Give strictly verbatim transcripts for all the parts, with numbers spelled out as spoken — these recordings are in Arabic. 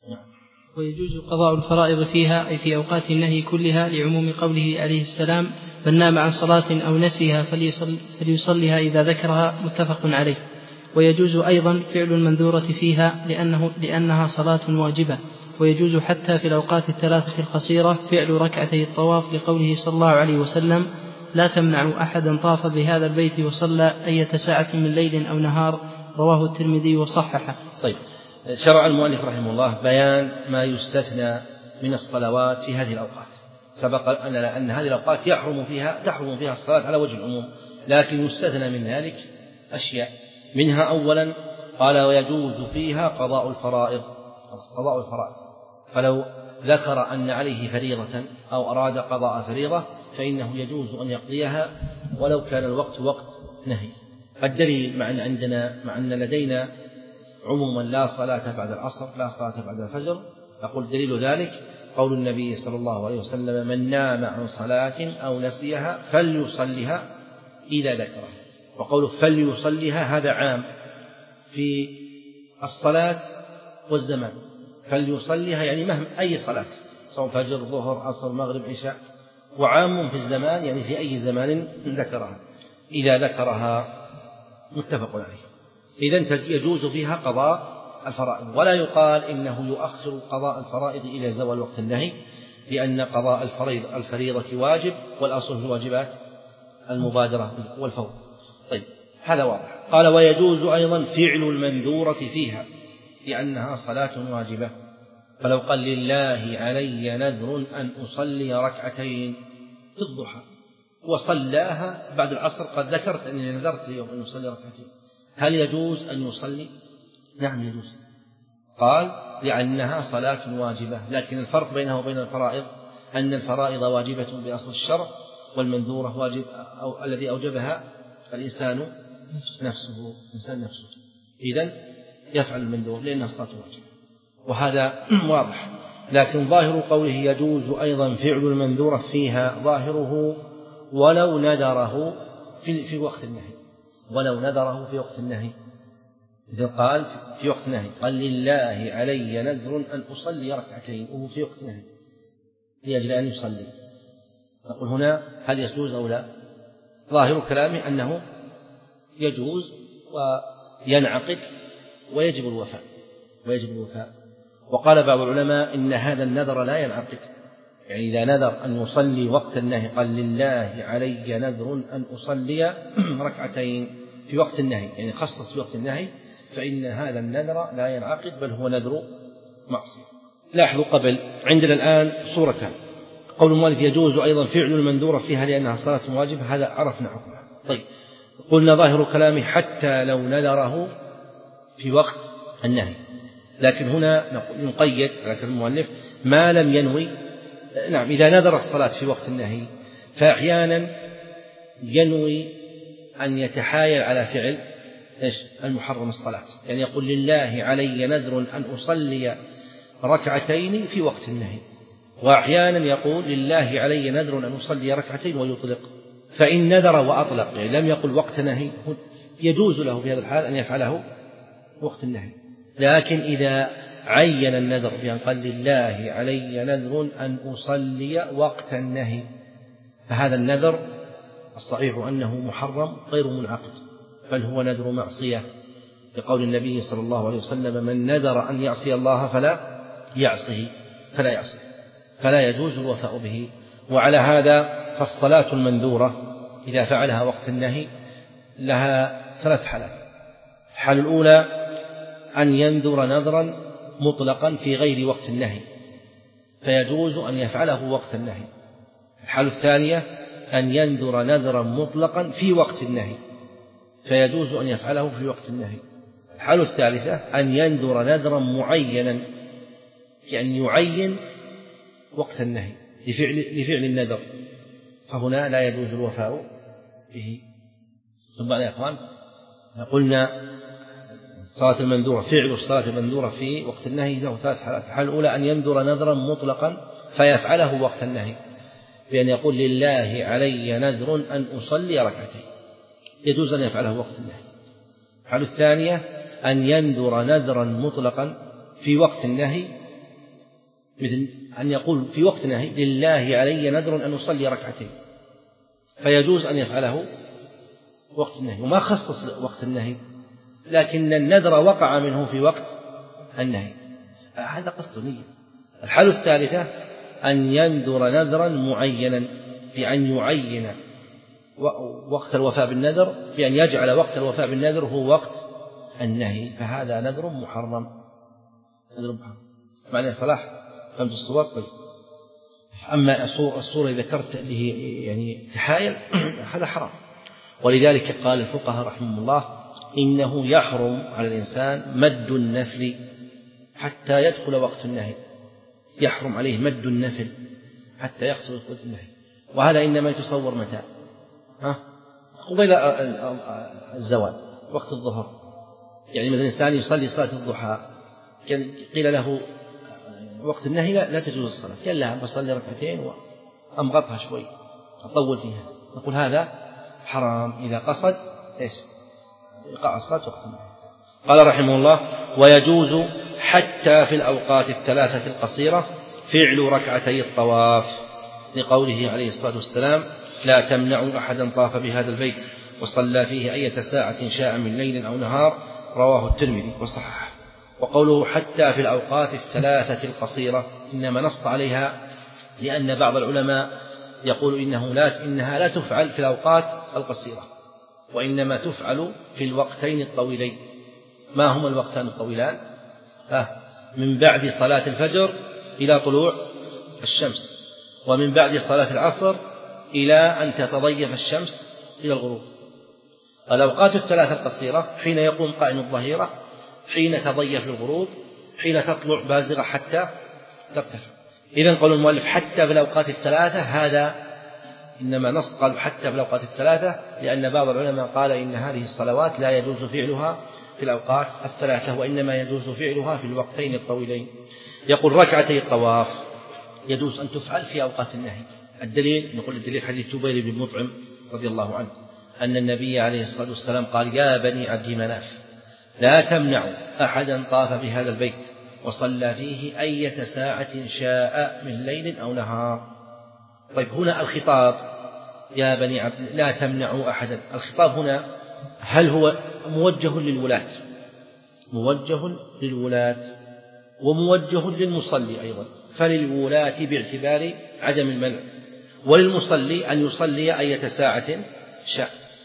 ويجوز قضاء الفرائض فيها أي في أوقات النهي كلها لعموم قوله عليه السلام: من نام عن صلاة أو نسيها فليصل فليصلها إذا ذكرها، متفق عليه. ويجوز أيضا فعل المنذورة فيها لأنه لأنها صلاة واجبة. ويجوز حتى في الأوقات الثلاثة القصيرة فعل ركعتي الطواف لقوله صلى الله عليه وسلم: لا تمنعوا أحدا طاف بهذا البيت وصلى أية ساعة من ليل أو نهار، رواه الترمذي وصححه. طيب، شرع المؤلف رحمه الله بيان ما يستثنى من الصلوات في هذه الأوقات. سبق أن أن هذه الأوقات يحرم فيها تحرم فيها الصلاة على وجه العموم، لكن يستثنى من ذلك أشياء. منها أولا قال: ويجوز فيها قضاء الفرائض. قضاء الفرائض، فلو ذكر أن عليه فريضة أو أراد قضاء فريضة فإنه يجوز أن يقضيها ولو كان الوقت وقت نهي. الدليل مع أن عندنا مع أن لدينا عموما لا صلاة بعد العصر، لا صلاة بعد الفجر، أقول دليل ذلك قول النبي صلى الله عليه وسلم: من نام عن صلاة أو نسيها فليصلها إذا ذكرها. وقوله فليصلها هذا عام في الصلاة والزمان، فليصلها يعني مهما أي صلاة، سواء فجر ظهر عصر مغرب عشاء، وعام في الزمان يعني في أي زمان ذكرها إذا ذكرها، متفق عليه. إذن يجوز فيها قضاء الفرائض، ولا يقال إنه يؤخر قضاء الفرائض إلى زوال وقت النهي، لأن قضاء الفريضة واجب، والأصل في الواجبات المبادرة والفور. طيب، هذا واضح. قال: ويجوز أيضا فعل المنذورة فيها لأنها صلاة واجبة. فلو قال: لله علي نذر أن أصلي ركعتين في الضحى، وصلاها بعد العصر، قد ذكرت أني نذرت اليوم أن أصلي ركعتين، هل يجوز أن يصلي؟ نعم يجوز. قال: لأنها صلاة واجبة. لكن الفرق بينها وبين الفرائض أن الفرائض واجبة بأصل الشرع، والمنذورة واجب أو الذي أوجبها الإنسان نفسه إنسان نفسه إذن يفعل المندوب لأنها صلاة واجبة، وهذا واضح. لكن ظاهر قوله يجوز أيضا فعل المنذورة فيها، ظاهره ولو نذره في, في وقت النهي، ولو نذره في وقت النهي. إذا قال في وقت النهي، قال: لله علي نذر أن أصلي ركعتين، وهو في وقت النهي لأجل أن يصلي، نقول هنا هل يجوز أو لا؟ ظاهر كلامه أنه يجوز وينعقد ويجب الوفاء ويجب الوفاء وقال بعض العلماء إن هذا النذر لا ينعقد، يعني إذا نذر أن يصلي وقت النهي، قال: لله علي نذر أن أصلي ركعتين في وقت النهي، يعني خصص وقت النهي، فإن هذا النذر لا ينعقد، بل هو نذر معصية. لاحظوا قبل عندنا الآن صورتان: قول المؤلف يجوز أيضا فعل المنذورة فيها لأنها صلاة واجبة، هذا عرفنا حكمه. طيب، قلنا ظاهر كلامه حتى لو نذره في وقت النهي، لكن هنا نقيد على كلام المؤلف ما لم ينوي. نعم، إذا نذر الصلاة في وقت النهي فأحيانا ينوي أن يتحايل على فعل إيش المحرم الصلاة، يعني يقول: لله علي نذر أن أصلي ركعتين في وقت النهي، وأحيانا يقول: لله علي نذر أن أصلي ركعتين ويطلق. فإن نذر وأطلق، يعني لم يقل وقت نهي، يجوز له في هذا الحال أن يفعله وقت النهي. لكن إذا عين النذر بأن قال: لله علي نذر أن أصلي وقت النهي، فهذا النذر الصحيح أنه محرم غير منعقد، بل هو نذر معصية، لقول النبي صلى الله عليه وسلم: من نذر أن يعصي الله فلا يعصه فلا يعصه فلا يجوز الوفاء به. وعلى هذا فالصلاة المنذورة إذا فعلها وقت النهي لها ثلاث حالات. الحالة الأولى أن ينذر نذرا مطلقا في غير وقت النهي، فيجوز أن يفعله وقت النهي. الحالة الثانية أن ينذر نذرا مطلقا في وقت النهي، فيجوز أن يفعله في وقت النهي. الحالة الثالثة أن ينذر نذرا معينا، يعني يعين وقت النهي لفعل, لفعل النذر، فهنا لا يجوز الوفاء به. ثم يا أخوان قلنا الصلاة المنذورة، فعل الصلاة المنذورة في وقت النهي له ثلاث حالات. الحالة الأولى أن ينذر نذرا مطلقا فيفعله وقت النهي، بأن يقول: لله علي نذر أن أصلي ركعتين، يجوز أن يفعله وقت النهي. الحالة الثانية أن ينذر نذرا مطلقا في وقت النهي مثل أن يقول في وقت نهي لله علي نذر أن أصلي ركعتين، فيجوز أن يفعله وقت النهي، وما خصص وقت النهي، لكن النذر وقع منه في وقت النهي، هذا قصد نية. الحالة الثالثة أن ينذر نذرا معينا، بأن يعين وقت الوفاء بالنذر، بأن يجعل وقت الوفاء بالنذر هو وقت النهي، فهذا نذر محرم. نذر محرم معنى صلاح فهمت الصور. طيب أما الصورة اللي ذكرت اللي هي يعني تحايل هذا حرام، ولذلك قال الفقهاء رحمهم الله إنه يحرم على الإنسان مد النفل حتى يدخل وقت النهي، يحرم عليه مد النفل حتى يدخل وقت النهي، وهذا إنما يتصور متى؟ ها؟ قبيل الزوال وقت الظهر. يعني مثلا الإنسان يصلي صلاة الضحى قيل له وقت النهي لا, لا تجوز الصلاة، قال لا بصلي ركعتين وأمغطها شوي أطول فيها، نقول هذا حرام إذا قصد إيش؟ إيقاع الصلاة وقت النهي. قال رحمه الله ويجوز حتى في الأوقات الثلاثة القصيرة فعل ركعتي الطواف، لقوله عليه الصلاة والسلام لا تمنعوا أحدا طاف بهذا البيت وصلى فيه أية ساعة شاء من ليل أو نهار، رواه الترمذي وصححه. وقوله حتى في الأوقات الثلاثة القصيرة إنما نص عليها لأن بعض العلماء يقول إنه لا إنها لا تفعل في الأوقات القصيرة، وإنما تفعل في الوقتين الطويلين. ما هما الوقتان الطويلان؟ آه من بعد صلاة الفجر إلى طلوع الشمس، ومن بعد صلاة العصر إلى أن تتضيف الشمس إلى الغروب. الأوقات الثلاثة القصيرة حين يقوم قائم الظهيرة، حين تضيف الغروب، حين تطلع بازغة حتى ترتفع. إذن قول المؤلف حتى في الأوقات الثلاثة، هذا إنما نص قال حتى في الأوقات الثلاثة لأن بعض العلماء قال إن هذه الصلوات لا يجوز فعلها في الأوقات الثلاثة، وإنما يجوز فعلها في الوقتين الطويلين. يقول ركعتي الطواف يجوز أن تفعل في أوقات النهي. الدليل نقول الدليل حديث جبير بن مطعم رضي الله عنه أن النبي عليه الصلاة والسلام قال يا بني عبد مناف لا تمنعوا أحدا طاف بهذا البيت وصلى فيه أية ساعة شاء من ليل أو نهار. طيب هنا الخطاب يا بني عبد لا تمنعوا أحدا، الخطاب هنا هل هو موجه للولاة؟ موجه للولاة وموجه للمصلي أيضا، فللولاة باعتبار عدم المنع، وللمصلي أن يصلي أية ساعة شاء.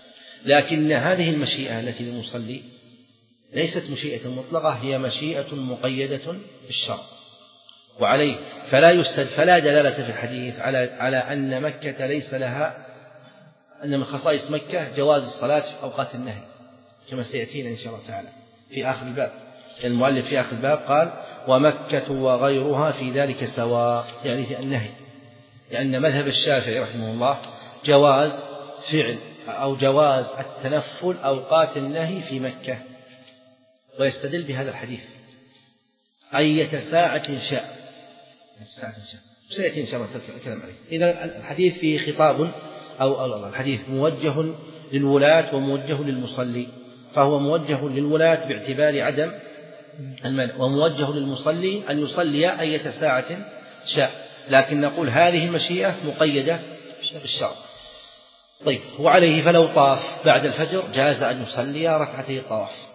لكن هذه المشيئة التي للمصلي ليست مشيئة مطلقة، هي مشيئة مقيدة بالشرع، وعليه فلا يستد فلا دلالة في الحديث على على أن مكة ليس لها أن من خصائص مكة جواز الصلاة في أوقات النهي، كما سيأتينا إن شاء الله تعالى في آخر الباب. المؤلف في آخر الباب قال ومكة وغيرها في ذلك سواء، يعني في النهي، لأن مذهب الشافعي رحمه الله جواز فعل أو جواز التنفل أوقات النهي في مكة، ويستدل بهذا الحديث أية ساعة شاء سيأتي إن شاء الله الكلام عليه. إذا الحديث فيه خطاب أو الحديث موجه للولاة وموجه للمصلي، فهو موجه للولاة باعتبار عدم المنع، وموجه للمصلي أن يصلي أية ساعة شاء، لكن نقول هذه المشيئة مقيدة بالشرع. طيب وعليه فلو طاف بعد الفجر جاز أن يصلي ركعتي الطواف،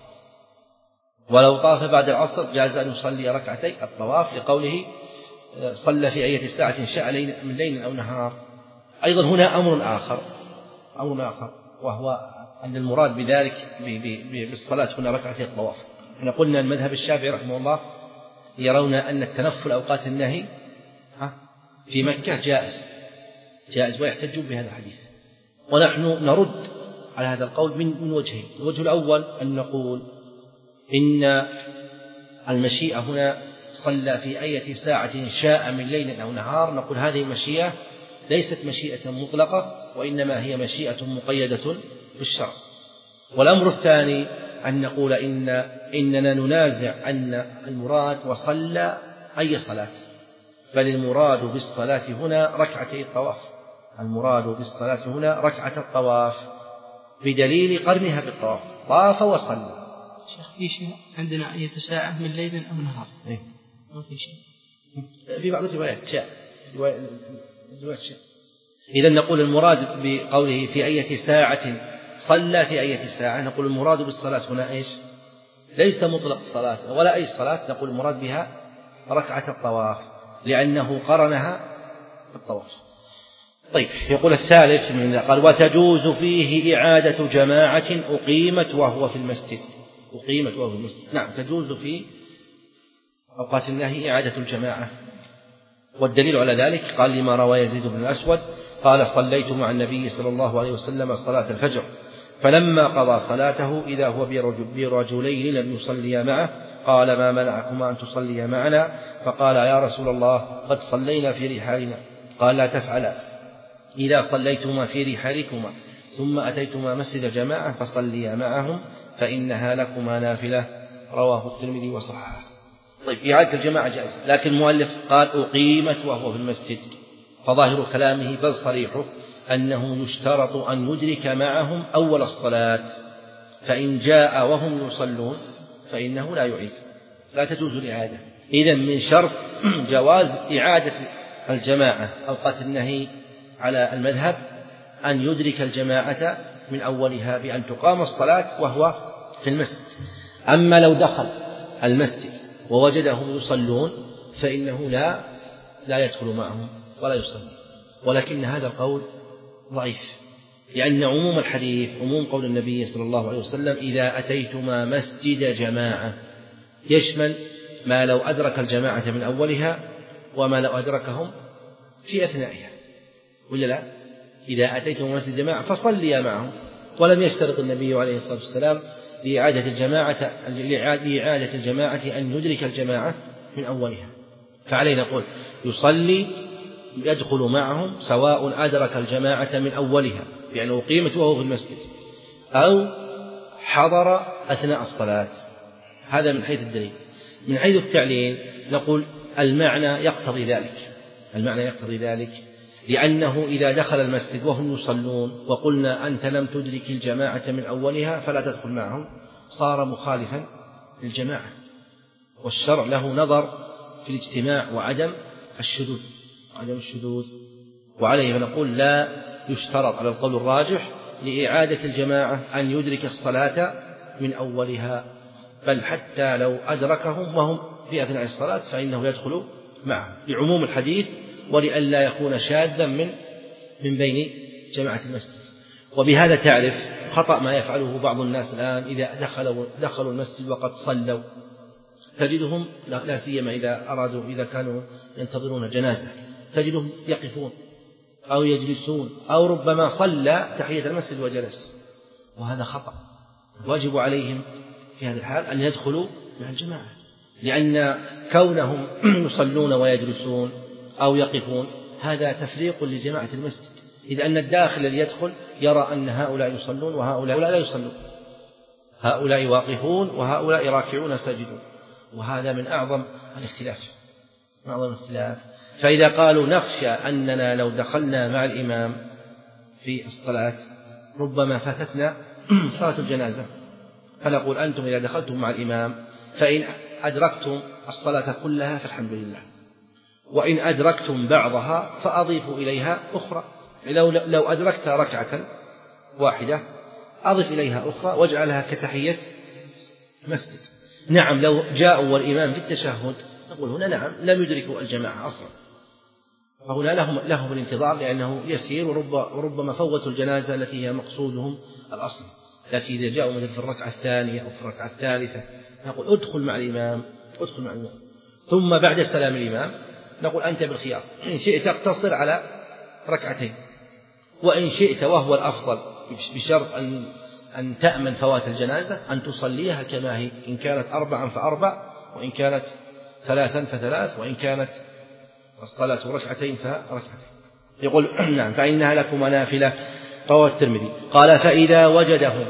ولو طاف بعد العصر جاز أن يصلي ركعتي الطواف، لقوله صلى في أية ساعة شاء من ليل أو نهار. أيضا هنا أمر آخر أمر آخر وهو أن المراد بذلك بالصلاة هنا ركعتي الطواف. احنا قلنا المذهب الشافعي رحمه الله يرون أن التنفل أوقات النهي في مكة جائز جائز ويحتج بهذا الحديث، ونحن نرد على هذا القول من من وجهين. الوجه الأول أن نقول إن المشيئة هنا صلى في أية ساعة شاء من ليل أو نهار، نقول هذه المشيئة ليست مشيئة مطلقة، وإنما هي مشيئة مقيدة بالشرع. والأمر الثاني أن نقول إن إننا ننازع أن المراد وصلى أي صلاة، بل المراد بالصلاة هنا ركعتي الطواف، المراد بالصلاة هنا ركعة الطواف بدليل قرنها بالطواف، طاف وصلى. شيخ في شيء عندنا أية ساعة من ليل أو نهار؟ إيه؟ ما في شيء. في بعض الروايات شاء روايات شاء. إذا نقول المراد بقوله في أية ساعة صلى في أية ساعة، نقول المراد بالصلاة هنا إيش؟ ليس مطلق الصلاة ولا أي صلاة، نقول المراد بها ركعة الطواف لأنه قرنها بالطواف. طيب يقول الثالث من قال وتجوز فيه إعادة جماعة أقيمت وهو في المسجد. أقيمت وهو في المسجد، نعم تجوز في أوقات النهي إعادة الجماعة، والدليل على ذلك قال لما روى يزيد بن الأسود قال صليت مع النبي صلى الله عليه وسلم صلاة الفجر فلما قضى صلاته إذا هو برجلين لم يصليا معه قال ما منعكما أن تصليا معنا؟ فقال يا رسول الله قد صلينا في رحالنا. قال لا تفعلا، إذا صليتما في رحالكما ثم أتيتما مسجد جماعة فصليا معهم فإنها لكما نافلة. رواه الترمذي وصححه. طيب إعادة الجماعة جائزة، لكن المؤلف قال أقيمت وهو في المسجد، فظاهر كلامه بل صريحه أنه يشترط أن يدرك معهم أول الصلاة، فإن جاء وهم يصلون فإنه لا يعيد، لا تجوز الإعادة. إذن من شرط جواز إعادة الجماعة أوقات النهي على المذهب أن يدرك الجماعة من أولها بأن تقام الصلاة وهو في المسجد. أما لو دخل المسجد ووجدهم يصلون فإنه لا لا يدخل معهم ولا يصلي، ولكن هذا القول ضعيف، لأن عموم الحديث عموم قول النبي صلى الله عليه وسلم إذا أتيتما مسجد جماعة يشمل ما لو أدرك الجماعة من أولها وما لو أدركهم في أثنائها، ولا لا؟ إذا أتيتم مسجد جماعة فصليا معهم، ولم يشترط النبي عليه الصلاة والسلام لإعادة الجماعة لإعادة الجماعة أن يدرك الجماعة من أولها، فعليه نقول يصلي يدخل معهم سواء أدرك الجماعة من أولها بأنه أقيمت وهو في المسجد أو حضر أثناء الصلاة. هذا من حيث الدليل. من حيث التعليل نقول المعنى يقتضي ذلك، المعنى يقتضي ذلك لأنه إذا دخل المسجد وهم يصلون وقلنا أنت لم تدرك الجماعة من أولها فلا تدخل معهم صار مخالفا للجماعة، والشرع له نظر في الاجتماع وعدم الشذوذ عدم الشذوذ وعليه فنقول لا يشترط على القول الراجح لإعادة الجماعة أن يدرك الصلاة من أولها، بل حتى لو أدركهم وهم في أثناء الصلاة فإنه يدخل معهم لعموم الحديث ولئلا يكون شاذا من من بين جماعة المسجد. وبهذا تعرف خطأ ما يفعله بعض الناس الآن إذا دخلوا دخلوا المسجد وقد صلوا، تجدهم لا سيما إذا أرادوا إذا كانوا ينتظرون جنازة تجدهم يقفون أو يجلسون أو ربما صلى تحية المسجد وجلس، وهذا خطأ. واجب عليهم في هذه الحال أن يدخلوا مع الجماعة، لأن كونهم يصلون ويجلسون أو يقفون هذا تفريق لجماعة المسجد، إذ أن الداخل الذي يدخل يرى أن هؤلاء يصلون وهؤلاء لا يصلون، هؤلاء واقفون وهؤلاء راكعون ساجدون، وهذا من أعظم الاختلاف من أعظم الاختلاف. فإذا قالوا نخشى أننا لو دخلنا مع الإمام في الصلاة ربما فاتتنا صلاة الجنازة، فنقول أنتم إذا دخلتم مع الإمام فإن أدركتم الصلاة كلها فالحمد لله، وإن أدركتم بعضها فأضيفوا إليها أخرى، لو, لو أدركت ركعة واحدة أضف إليها أخرى واجعلها كتحية مسجد. نعم لو جاءوا والإمام في التشهد نقول هنا نعم لم يدركوا الجماعة أصلا، فهنا لهم, لهم الانتظار لأنه يسير ورب وربما فوتوا الجنازة التي هي مقصودهم الأصل. لكن إذا جاءوا مثل في الركعة الثانية أو في الركعة الثالثة نقول ادخل مع الإمام ادخل مع الإمام ثم بعد سلام الإمام نقول أنت بالخيار، إن شئت اقتصر على ركعتين، وإن شئت وهو الأفضل بشرط أن أن تأمن فوات الجنازة أن تصليها كما هي، إن كانت أربعا فأربع، وإن كانت ثلاثا فثلاث، وإن كانت الصلاة ركعتين فركعتين. يقول نعم فإنها لكم نافلة. رواه الترمذي قال فإذا وجدهم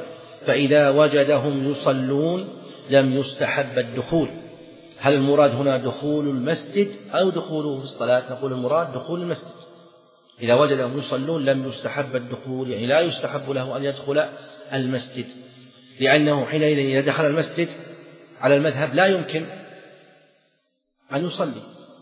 فإذا وجدهم يصلون لم يستحب الدخول. هل المراد هنا دخول المسجد أو دخوله في الصلاة؟ نقول المراد دخول المسجد. إذا وجدهم يصلون لم يستحب الدخول، يعني لا يستحب له أن يدخل المسجد، لأنه حينئذ إذا دخل المسجد على المذهب لا يمكن أن يصلي،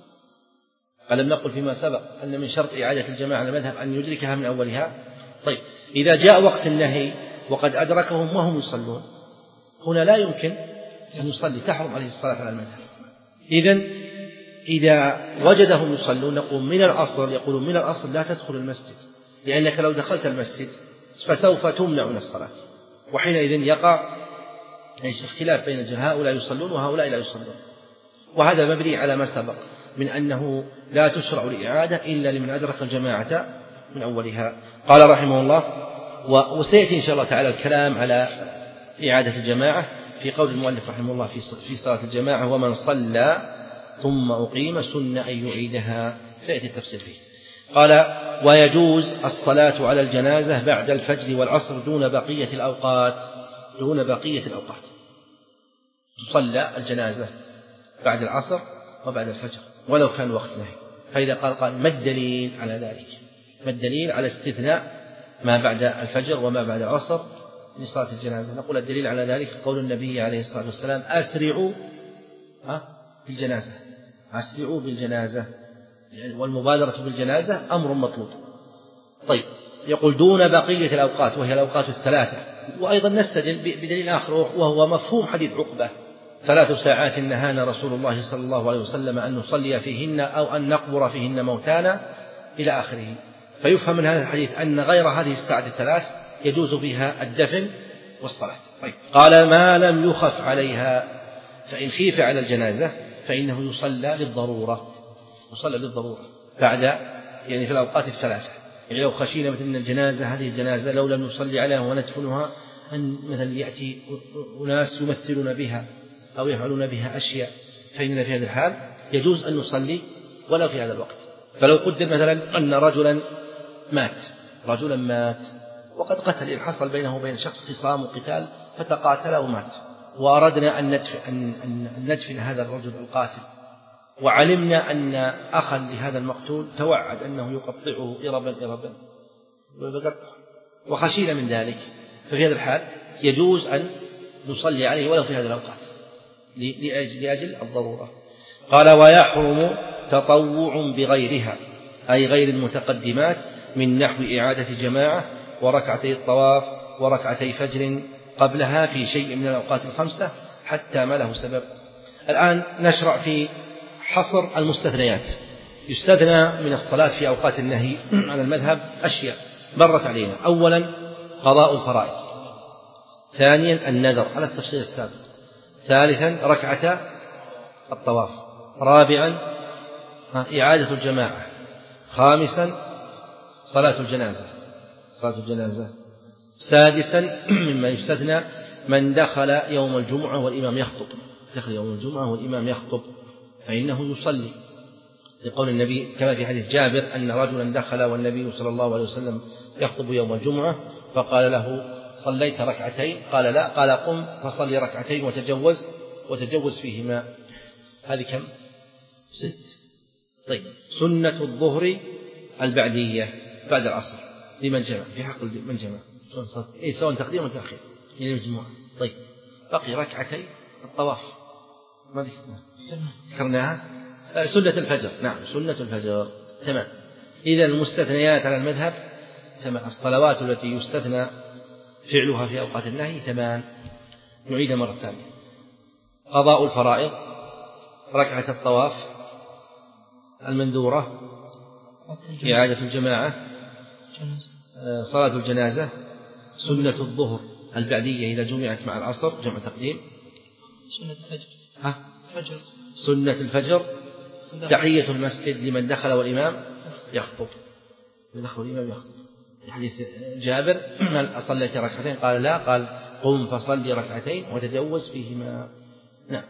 ألم نقل فيما سبق أن من شرط إعادة الجماعة المذهب أن يدركها من أولها؟ طيب إذا جاء وقت النهي وقد أدركهم وهم يصلون هنا لا يمكن أن يصلي، تحرم عليه الصلاة على المذهب. إذن إذا وجدهم يصلون نقول من الأصل، يقولون من الأصل لا تدخل المسجد، لأنك لو دخلت المسجد فسوف تمنع من الصلاة، وحينئذ يقع اختلاف بين هؤلاء يصلون وهؤلاء لا يصلون. وهذا مبني على ما سبق من أنه لا تشرع الإعادة إلا لمن أدرك الجماعة من أولها. قال رحمه الله: وسيأتي إن شاء الله تعالى الكلام على إعادة الجماعة في قول المؤلف رحمه الله في صلاة الجماعة: ومن صلى ثم أقيم سن أن يعيدها، سيأتي التفسير فيه. قال: ويجوز الصلاة على الجنازة بعد الفجر والعصر دون بقية الأوقات، دون بقية الأوقات تصلى الجنازة بعد العصر وبعد الفجر ولو كان وقت نهي. فإذا قال قال ما الدليل على ذلك؟ ما الدليل على استثناء ما بعد الفجر وما بعد العصر لصلاة الجنازة؟ نقول الدليل على ذلك قول النبي عليه الصلاة والسلام: أسرعوا بالجنازة، أسرعوا بالجنازة، والمبادرة بالجنازة أمر مطلوب. طيب، يقول دون بقية الأوقات وهي الأوقات الثلاثة. وأيضا نستدل بدليل آخر وهو مفهوم حديث عقبة: ثلاث ساعات نهانا رسول الله صلى الله عليه وسلم أن نصلي فيهن أو أن نقبر فيهن موتانا إلى آخره. فيفهم من هذا الحديث أن غير هذه الساعات الثلاث يجوز فيها الدفن والصلاة. طيب. قال: ما لم يخف عليها، فإن خيف على الجنازة فإنه يصلى للضرورة، يصلى للضرورة بعد يعني في الأوقات الثلاثة. يعني لو خشينا مثل الجنازة هذه الجنازة لو لم نصلي عليها وندفنها أن مثلا يأتي أناس يمثلون بها أو يفعلون بها أشياء، فإن في هذا الحال يجوز أن نصلي ولا في هذا الوقت. فلو قدر مثلا أن رجلا مات، رجلا مات وقد قتل، إن حصل بينه وبين شخص خصام وقتال فتقاتل ومات، وأردنا أن ندفن, أن, أن ندفن هذا الرجل القاتل، وعلمنا أن أخا لهذا المقتول توعد أنه يقطعه إربا إربا وخشينا من ذلك، ففي هذا الحال يجوز أن نصلي عليه ولو في هذه الأوقات لأجل, لأجل الضرورة. قال: ويحرم تطوع بغيرها، أي غير المتقدمات، من نحو إعادة جماعة وركعتي الطواف وركعتي فجر قبلها في شيء من الأوقات الخمسة حتى ما له سبب. الآن نشرع في حصر المستثنيات. يستثنى من الصلاة في أوقات النهي على المذهب أشياء مرت علينا: أولا قضاء الفرائض، ثانيا النذر على التفصيل السابق، ثالثا ركعة الطواف، رابعا إعادة الجماعة، خامسا صلاة الجنازة صلاة الجنازة سادسا مما يستثنى من دخل يوم الجمعة والإمام يخطب، دخل يوم الجمعة والإمام يخطب فإنه يصلي، لقول النبي كما في حديث جابر أن رجلا دخل والنبي صلى الله عليه وسلم يخطب يوم الجمعة فقال له: صليت ركعتين؟ قال: لا. قال: قم فصلي ركعتين وتجوز وتجوز فيهما. هذه كم؟ ست. طيب، سنة الظهر البعدية بعد العصر لمن جمع، في حق من جمع إيه سواء تقديم وتأخير يعني مجموعة. طيب، بقي ركعتي الطواف ما ذكرناها. سنة الفجر، نعم سنة الفجر، تمام. إذا المستثنيات على المذهب تمام. الصلوات التي يستثنى فعلها في أوقات النهي ثمان، نعيد مرة ثانية: قضاء الفرائض، ركعة الطواف المنذورة، إعادة الجماعة، صلاة الجنازة، سنة الظهر البعدية إذا جمعت مع العصر جمع تقديم، سنة الفجر ها؟ فجر. سنة الفجر، تحية المسجد لمن دخل والإمام يخطب، دخل والإمام يخطب. حديث جابر: هل صليت ركعتين؟ قال: لا. قال: قم فصلي ركعتين وتجوز فيهما. نعم.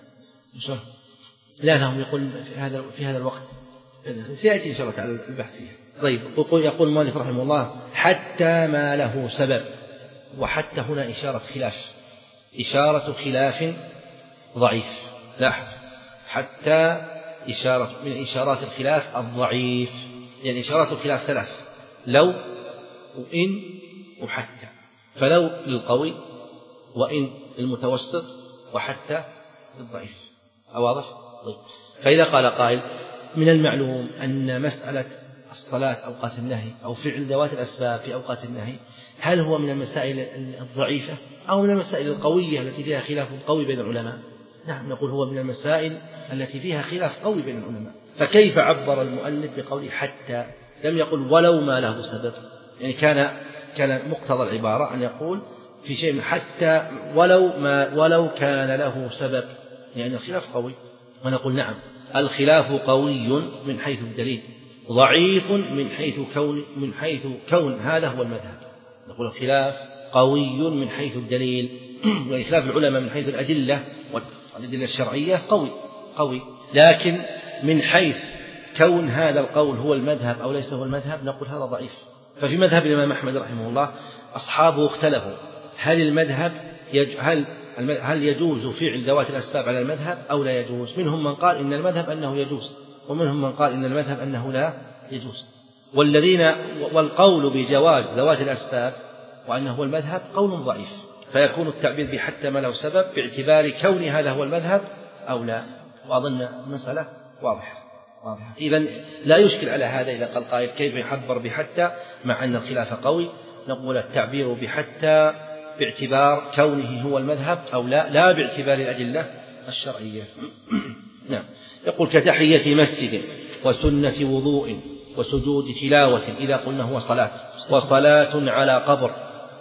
لا لهم يقول في هذا في هذا الوقت، سيأتي إن شاء الله تعالى البحث فيها. طيب، يقول المؤلف رحمه الله: حتى ما له سبب. وحتى هنا إشارة خلاف، إشارة خلاف ضعيف. لاحظ، حتى إشارة من إشارات الخلاف الضعيف، يعني إشارات الخلاف ثلاث: لو وإن وحتى. فلو للقوي، وإن للمتوسط، وحتى للضعيف. واضح؟ طيب، فإذا قال قائل: من المعلوم أن مسألة الصلاة أوقات النهي أو فعل ذوات الأسباب في أوقات النهي هل هو من المسائل الضعيفة أو من المسائل القوية التي فيها خلاف قوي بين العلماء؟ نعم، نقول هو من المسائل التي فيها خلاف قوي بين العلماء. فكيف عبر المؤلف بقوله حتى؟ لم يقل ولو ما له سبب، يعني كان كان مقتضى العبارة أن يقول في شيء حتى ولو ما ولو كان له سبب، يعني الخلاف قوي. ونقول نعم، الخلاف قوي من حيث الدليل، ضعيف من حيث كون من حيث كون هذا هو المذهب. نقول الخلاف قوي من حيث الدليل، يعني خلاف العلماء من حيث الأدلة والأدلة الشرعية قوي قوي، لكن من حيث كون هذا القول هو المذهب أو ليس هو المذهب نقول هذا ضعيف. ففي مذهب الإمام أحمد رحمه الله أصحابه اختلفوا هل المذهب يج... هل هل يجوز فعل ذوات الأسباب على المذهب أو لا يجوز. منهم من قال إن المذهب أنه يجوز، ومنهم من قال إن المذهب أنه لا يجوز. والذين والقول بجواز ذوات الأسباب وأنه هو المذهب قول ضعيف، فيكون التعبير بحتى ما له سبب باعتبار كون هذا هو المذهب أو لا. وأظن المسألة واضحة واضحة. إذن لا يشكل على هذا إذا قال قائل كيف يعبر بحتى مع أن الخلاف قوي. نقول التعبير بحتى باعتبار كونه هو المذهب أو لا، لا باعتبار الأدلة الشرعية. نعم. يقول كتحية مسجد وسنة وضوء وسجود تلاوة إذا قلنا هو صلاة، وصلاة على قبر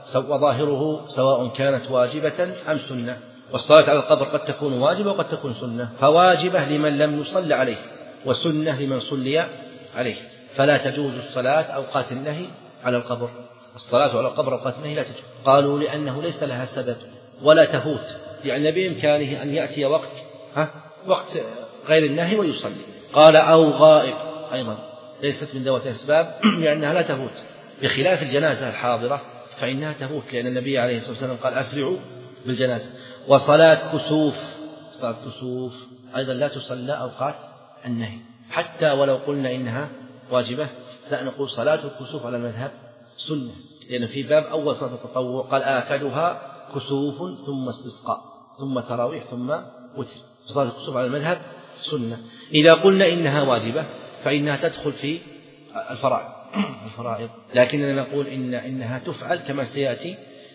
وظاهره سواء كانت واجبة أم سنة. والصلاة على القبر قد تكون واجبة وقد تكون سنة، فواجبة لمن لم يصل عليه وسنة لمن صلي عليه، فلا تجوز الصلاة أوقات النهي على القبر. الصلاة على القبر أوقات النهي لا تجوز. قالوا لأنه ليس لها سبب ولا تفوت، يعني بإمكانه أن يأتي وقت ها وقت غير النهي ويصلي. قال أو غائب أيضا ليست من ذوات الأسباب لأنها لا تفوت، بخلاف الجنازة الحاضرة فإنها تفوت، لأن النبي عليه الصلاة والسلام قال أسرعوا بالجنازة. وصلاة كسوف، صلاة كسوف أيضا لا تصلى أوقات النهي حتى ولو قلنا إنها واجبة، لا نقول صلاة الكسوف على المذهب سنة، لأن في باب أول صلاة التطوع قال آكدها كسوف ثم استسقاء ثم تراويح ثم وتر. صلاة الكسوف على المذهب سنة. إذا قلنا إنها واجبة فإنها تدخل في الفرائض الفرائض لكننا نقول إن إنها تفعل كما سيأتي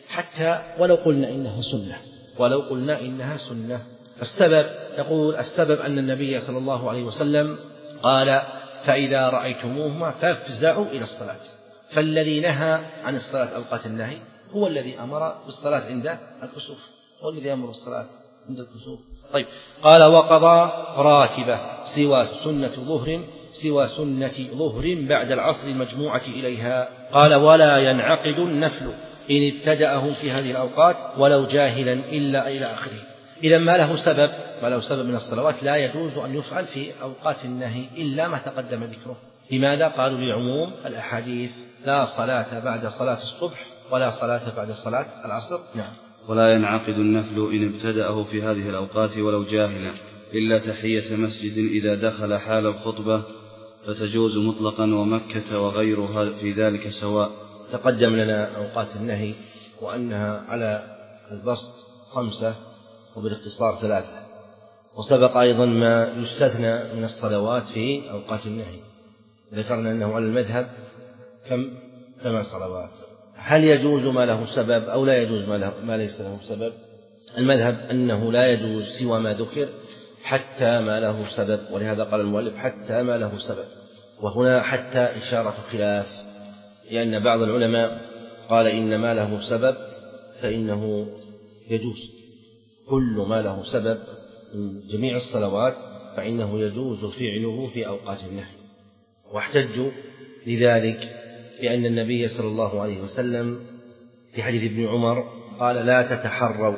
حتى ولو قلنا إنها سنة ولو قلنا إنها سنة. السبب يقول السبب أن النبي صلى الله عليه وسلم قال فإذا رأيتموهما فافزعوا إلى الصلاة، فالذي نهى عن الصلاة أوقات النهي هو الذي أمر بالصلاة عند الكسوف، هو الذي أمر بالصلاة عند الكسوف. طيب قال وقضى راتبة سوى سنة ظهر سوى سنة ظهر بعد العصر المجموعة إليها. قال ولا ينعقد النفل إن ابتدأه في هذه الأوقات ولو جاهلا إلا إلى آخره. إذا ما له سبب ما له سبب من الصلوات لا يجوز أن يفعل في أوقات النهي إلا ما تقدم ذكره. لماذا؟ قالوا لعموم الأحاديث لا صلاة بعد صلاة الصبح ولا صلاة بعد صلاة العصر. نعم. ولا ينعقد النفل إن ابتدأه في هذه الأوقات ولو جاهلا إلا تحية مسجد إذا دخل حال الخطبة فتجوز مطلقا، ومكة وغيرها في ذلك سواء. تقدم لنا أوقات النهي وأنها على البسط خمسة وبالاختصار ثلاثة، وسبق أيضا ما يستثنى من الصلوات في أوقات النهي. ذكرنا أنه على المذهب كم ثمان صلوات. هل يجوز ما له سبب أو لا يجوز ما, له ما ليس له سبب؟ المذهب أنه لا يجوز سوى ما ذكر حتى ما له سبب، ولهذا قال المؤلف حتى ما له سبب. وهنا حتى إشارة خلاف، لأن بعض العلماء قال إن ما له سبب فإنه يجوز، كل ما له سبب من جميع الصلوات فإنه يجوز فعله في أوقات النهي. واحتجوا لذلك بأن النبي صلى الله عليه وسلم في حديث ابن عمر قال لا تتحروا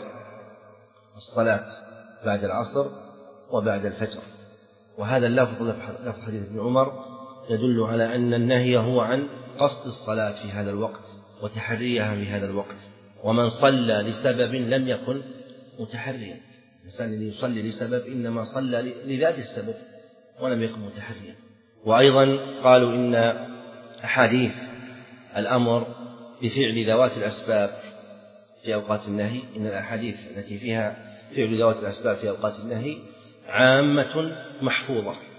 الصلاة بعد العصر وبعد الفجر، وهذا اللفظ لفظ حديث ابن عمر يدل على أن النهي هو عن قصد الصلاة في هذا الوقت وتحريها في هذا الوقت. ومن صلى لسبب لم يكن متحريا، الإنسان الذي يصلي لسبب إنما صلى لذات السبب ولم يكن متحريا. وأيضا قالوا إن أحاديث الأمر بفعل ذوات الأسباب في أوقات النهي، إن الأحاديث التي فيها فعل ذوات الأسباب في أوقات النهي عامة محفوظة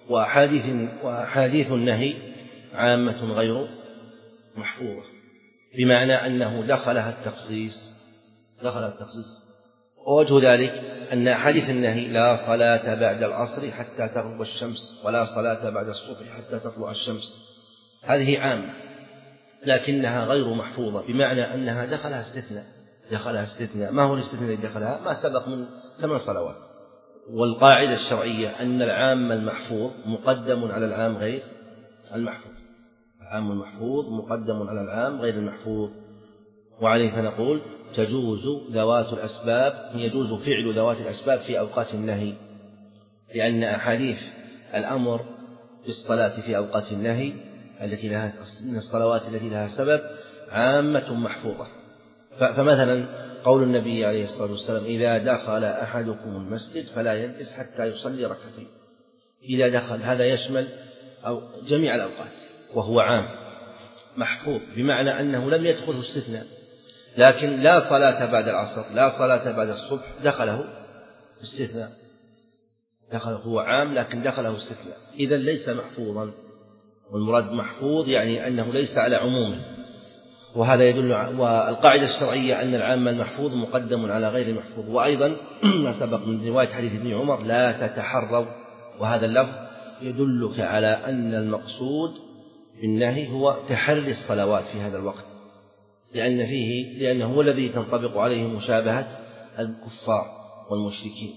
وأحاديث, وأحاديث النهي عامة غير محفوظة، بمعنى أنه دخلها التخصيص دخلها التخصيص ووجه ذلك أن أحاديث النهي لا صلاة بعد العصر حتى تغرب الشمس ولا صلاة بعد الصبح حتى تطلع الشمس، هذه عامة لكنها غير محفوظة، بمعنى أنها دخلها استثناء دخلها استثناء ما هو الاستثناء الذي دخلها؟ ما سبق من ثمان صلوات. والقاعدة الشرعية أن العام المحفوظ مقدم على العام غير المحفوظ العام المحفوظ مقدم على العام غير المحفوظ. وعليه فنقول تجوز ذوات الأسباب يجوز فعل ذوات الأسباب في أوقات النهي، لأن أحاديث الأمر بالصلاة في أوقات النهي التي لها من الصلوات التي لها سبب عامة محفوظة. فمثلا قول النبي عليه الصلاة والسلام إذا دخل أحدكم المسجد فلا يجلس حتى يصلي ركعتين، إذا دخل هذا يشمل أو جميع الأوقات وهو عام محفوظ، بمعنى أنه لم يدخله استثناء، لكن لا صلاة بعد العصر لا صلاة بعد الصبح دخله استثناء دخله هو عام لكن دخله استثناء، إذن ليس محفوظا. والمراد محفوظ يعني أنه ليس على عمومه، وهذا يدل. والقاعدة الشرعية أن العام المحفوظ مقدم على غير المحفوظ. وأيضا ما سبق من رواية حديث ابن عمر لا تتحروا، وهذا اللفظ يدلك على أن المقصود بالنهي هو تحري الصلوات في هذا الوقت، لأن فيه لأنه هو الذي تنطبق عليه مشابهة الكفار والمشركين.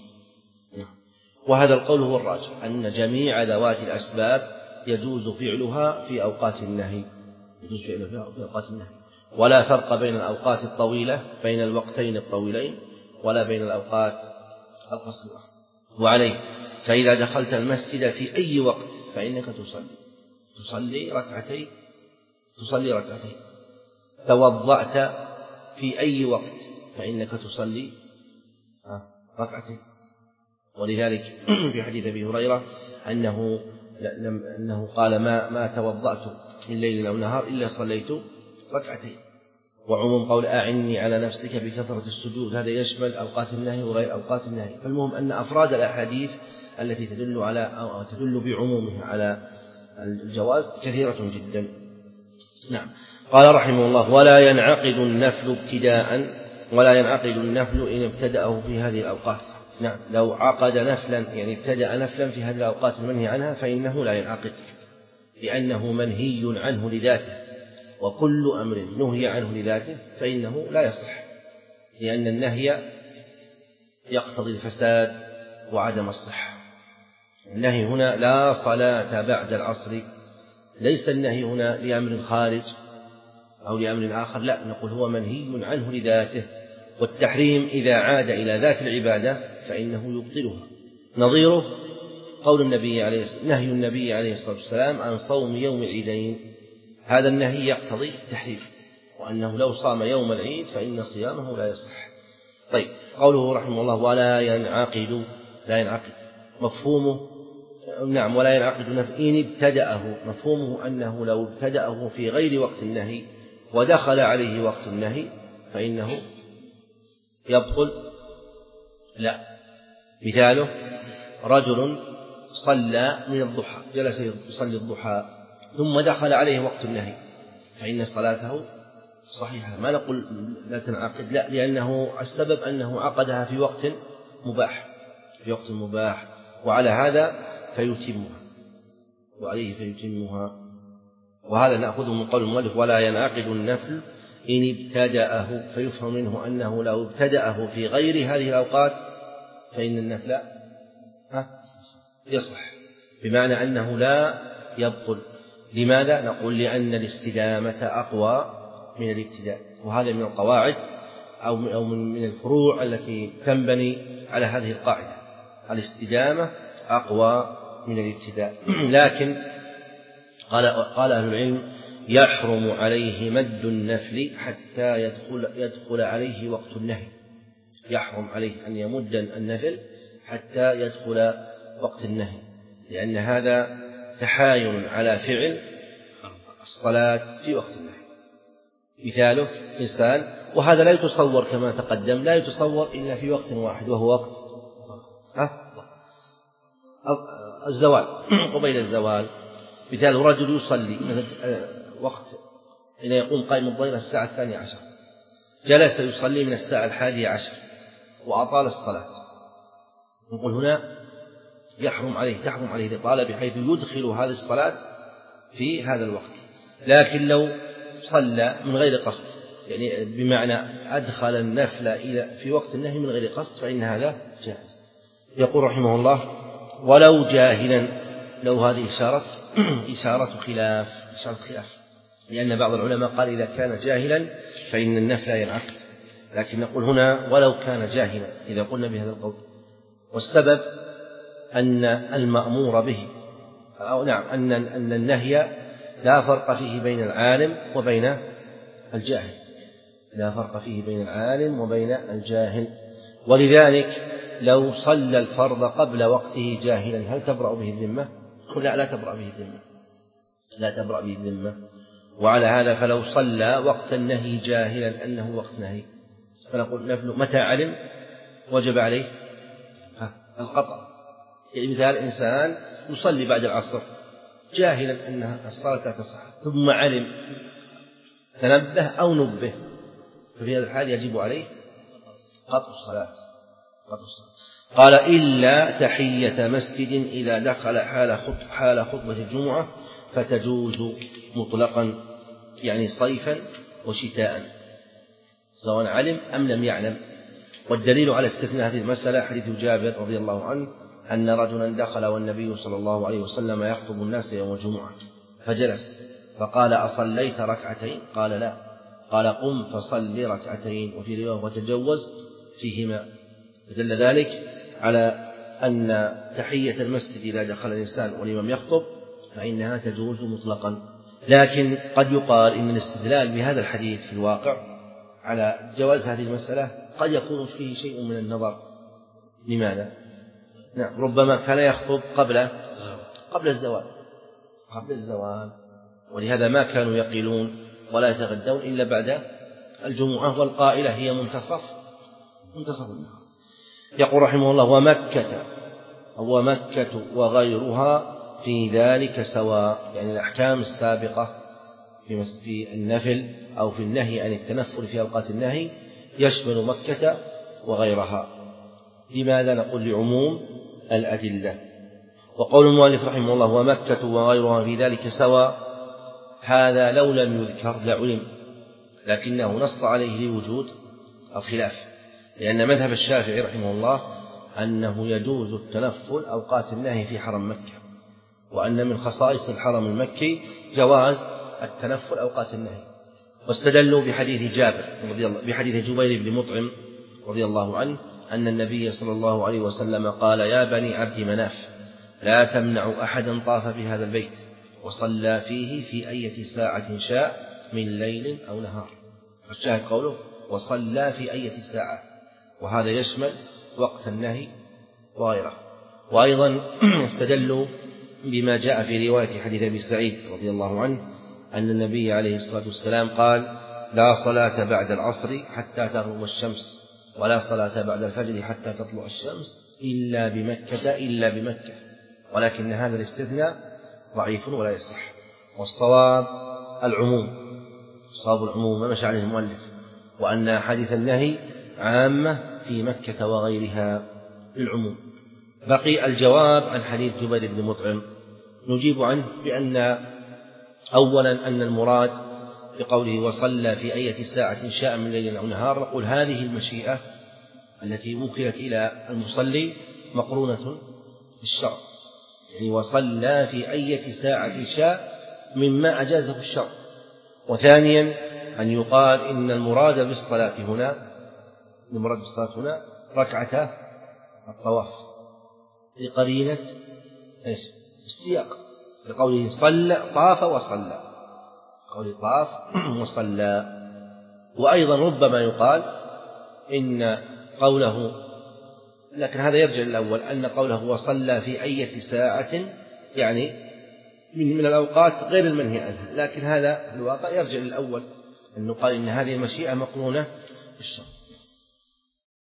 وهذا القول هو الراجح أن جميع ذوات الأسباب يجوز فعلها في أوقات النهي يجوز فعلها في أوقات النهي ولا فرق بين الأوقات الطويلة بين الوقتين الطويلين ولا بين الأوقات القصيرة. وعليه فإذا دخلت المسجد في أي وقت فإنك تصلي تصلي ركعتين تصلي ركعتين توضأت في أي وقت فإنك تصلي ركعتين. ولذلك في حديث أبي هريرة أنه أنه قال ما ما توضأت من ليل أو نهار إلا صليت ركعتين. وعموم قول أعني على نفسك بكثرة السجود هذا يشمل أوقات النهي وغير أوقات النهي. فالمهم أن أفراد الأحاديث التي تدل على أو تدل بعمومها على الجواز كثيرة جدا. نعم. قال رحمه الله ولا ينعقد النفل ابتداء ولا ينعقد النفل إن ابتدأه في هذه الأوقات. نعم لو عقد نفلا يعني ابتدأ نفلا في هذه الأوقات المنهي عنها فإنه لا ينعقد، لأنه منهي عنه لذاته، وكل أمر نهي عنه لذاته فإنه لا يصح، لأن النهي يقتضي الفساد وعدم الصحة. النهي هنا لا صلاة بعد العصر، ليس النهي هنا لأمر خارج أو لأمر آخر، لا، نقول هو منهي عنه لذاته، والتحريم إذا عاد إلى ذات العبادة فإنه يبطلها. نظيره قول النبي عليه نهي النبي عليه الصلاة والسلام عن صوم يوم العيدين، هذا النهي يقتضي التحريم، وأنه لو صام يوم العيد فإن صيامه لا يصح. طيب قوله رحمه الله ولا ينعقد لا ينعقد مفهومه نعم ولا ينعقد إن ابتدأه، مفهومه أنه لو ابتدأه في غير وقت النهي ودخل عليه وقت النهي فإنه يبطل. لا، مثاله رجل صلى من الضحى جلس يصلي الضحى ثم دخل عليه وقت النهي فإن صلاته صحيحة، ما نقول لا تنعقد، لا، لأنه السبب أنه عقدها في وقت مباح في وقت مباح وعلى هذا فيتمها وعليه فيتمها. وهذا نأخذه من قول المؤلف ولا ينعقد النفل إن ابتدأه، فيفهم منه أنه لو ابتدأه في غير هذه الأوقات فإن النفل يصح، بمعنى أنه لا يبطل. لماذا؟ نقول لأن الاستدامة أقوى من الابتداء، وهذا من القواعد أو من الفروع التي تنبني على هذه القاعدة، الاستدامة أقوى من الابتداء. لكن قال قال أهل العلم يحرم عليه مد النفل حتى يدخل يدخل عليه وقت النهي، يحرم عليه أن يمد النفل حتى يدخل وقت النهي، لأن هذا تحايل على فعل الصلاة في وقت النهي. مثاله إنسان، وهذا لا يتصور كما تقدم، لا يتصور إلا في وقت واحد وهو وقت الزوال قبيل الزوال. مثال رجل يصلي وقت حين يقوم قائم الظهيرة الساعة الثانية عشر، جلس يصلي من الساعة الحادية عشر وأطال الصلاة، نقول هنا يحرم عليه تحرم عليه الإطالة بحيث يدخل هذه الصلاة في هذا الوقت. لكن لو صلى من غير قصد، يعني بمعنى أدخل النفل إلى في وقت النهي من غير قصد، فإن هذا جائز. يقول رحمه الله: ولو جاهلا، لو هذه إشارة إشارة خلاف إشارة خلاف لأن بعض العلماء قال إذا كان جاهلا فإن النفل ينعقد، لكن نقول هنا ولو كان جاهلا إذا قلنا بهذا القول. والسبب أن المأمور به أو نعم أن أن النهي لا فرق فيه بين العالم وبين الجاهل، لا فرق فيه بين العالم وبين الجاهل. ولذلك لو صلى الفرض قبل وقته جاهلا هل تبرأ به الذمة؟ لا، لا تبرأ به الذمة، لا تبرأ به الذمة. وعلى هذا فلو صلى وقت النهي جاهلا أنه وقت نهي فنقول نفل متى علم وجب عليه القطع. يعني مثال إنسان يصلي بعد العصر جاهلا أن الصلاة لا تصح، ثم علم تنبه أو نبه، ففي هذا الحال يجب عليه قطع الصلاة. قطع الصلاة. قال: إلا تحية مسجد إذا دخل حال خطبة, حال خطبة الجمعة فتجوز مطلقا، يعني صيفا وشتاء سواء علم أم لم يعلم. والدليل على استثناء هذه المسألة حديث جابر رضي الله عنه أن رجلا دخل والنبي صلى الله عليه وسلم يخطب الناس يوم الجمعة فجلس فقال: أصليت ركعتين؟ قال: لا. قال: قم فصل ركعتين. وفي رواية: وتجوز فيهما. فدل ذلك على أن تحية المسجد إذا دخل الإنسان والإمام يخطب فإنها تجوز مطلقا. لكن قد يقال إن الاستدلال بهذا الحديث في الواقع على جواز هذه المسألة قد يكون فيه شيء من النظر. لماذا؟ نعم، ربما كان يخطب قبل قبل الزوال قبل الزوال ولهذا ما كانوا يقيلون ولا يتغدون إلا بعد الجمعة، والقائلة هي منتصف منتصف النهار. يقول رحمه الله: ومكة ومكة وغيرها في ذلك سواء. يعني الأحكام السابقة في النفل أو في النهي عن التنفل في أوقات النهي يشمل مكة وغيرها. لماذا؟ نقول لعموم الأدلة. وقول المؤلف رحمه الله: ومكة وغيرها في ذلك سواء، هذا لو لم يذكر لعلم، لكنه نص عليه لوجود الخلاف، لأن مذهب الشافعي رحمه الله أنه يجوز التنفل أوقات النهي في حرم مكة، وأن من خصائص الحرم المكي جواز التنفل أوقات النهي. واستدلوا بحديث جابر رضي الله بحديث جبير بن مطعم رضي الله عنه أن النبي صلى الله عليه وسلم قال: يا بني عبد مناف لا تمنعوا أحدا طاف بهذا البيت وصلى فيه في أية ساعة شاء من ليل أو نهار. فالشاهد قوله: وصلى في أية ساعة، وهذا يشمل وقت النهي وغيره. وأيضا استدلوا بما جاء في رواية حديث أبي سعيد رضي الله عنه أن النبي عليه الصلاة والسلام قال: لا صلاة بعد العصر حتى تغرب الشمس، ولا صلاة بعد الفجر حتى تطلع الشمس إلا بمكة إلا بمكة. ولكن هذا الاستثناء ضعيف ولا يصح، والصواب العموم الصواب العموم ما مشى عليه المؤلف، وأن حديث النهي عامة في مكة وغيرها للعموم. بقي الجواب عن حديث جبير بن مطعم. نجيب عنه بأن أولا أن المراد بقوله: وصلى في أية ساعة شاء من ليل أو نهار، نقول هذه المشيئة التي وكلت إلى المصلي مقرونة بالشرع، يعني وصلى في أية ساعة شاء مما أجازه الشرع. وثانيا أن يقال إن المراد بالصلاة هنا المراد بالصلاة هنا ركعة الطواف لقرينة إيش؟ السياق، لقوله صلى طاف وصلى، قوله طاف وصلى. وأيضا ربما يقال إن قوله، لكن هذا يرجع للأول، أن قوله وصلى في أية ساعة يعني من الأوقات غير المنهي عنها، لكن هذا الواقع يرجع للأول، أنه قال إن هذه المشيئة مقرونة بالشرع.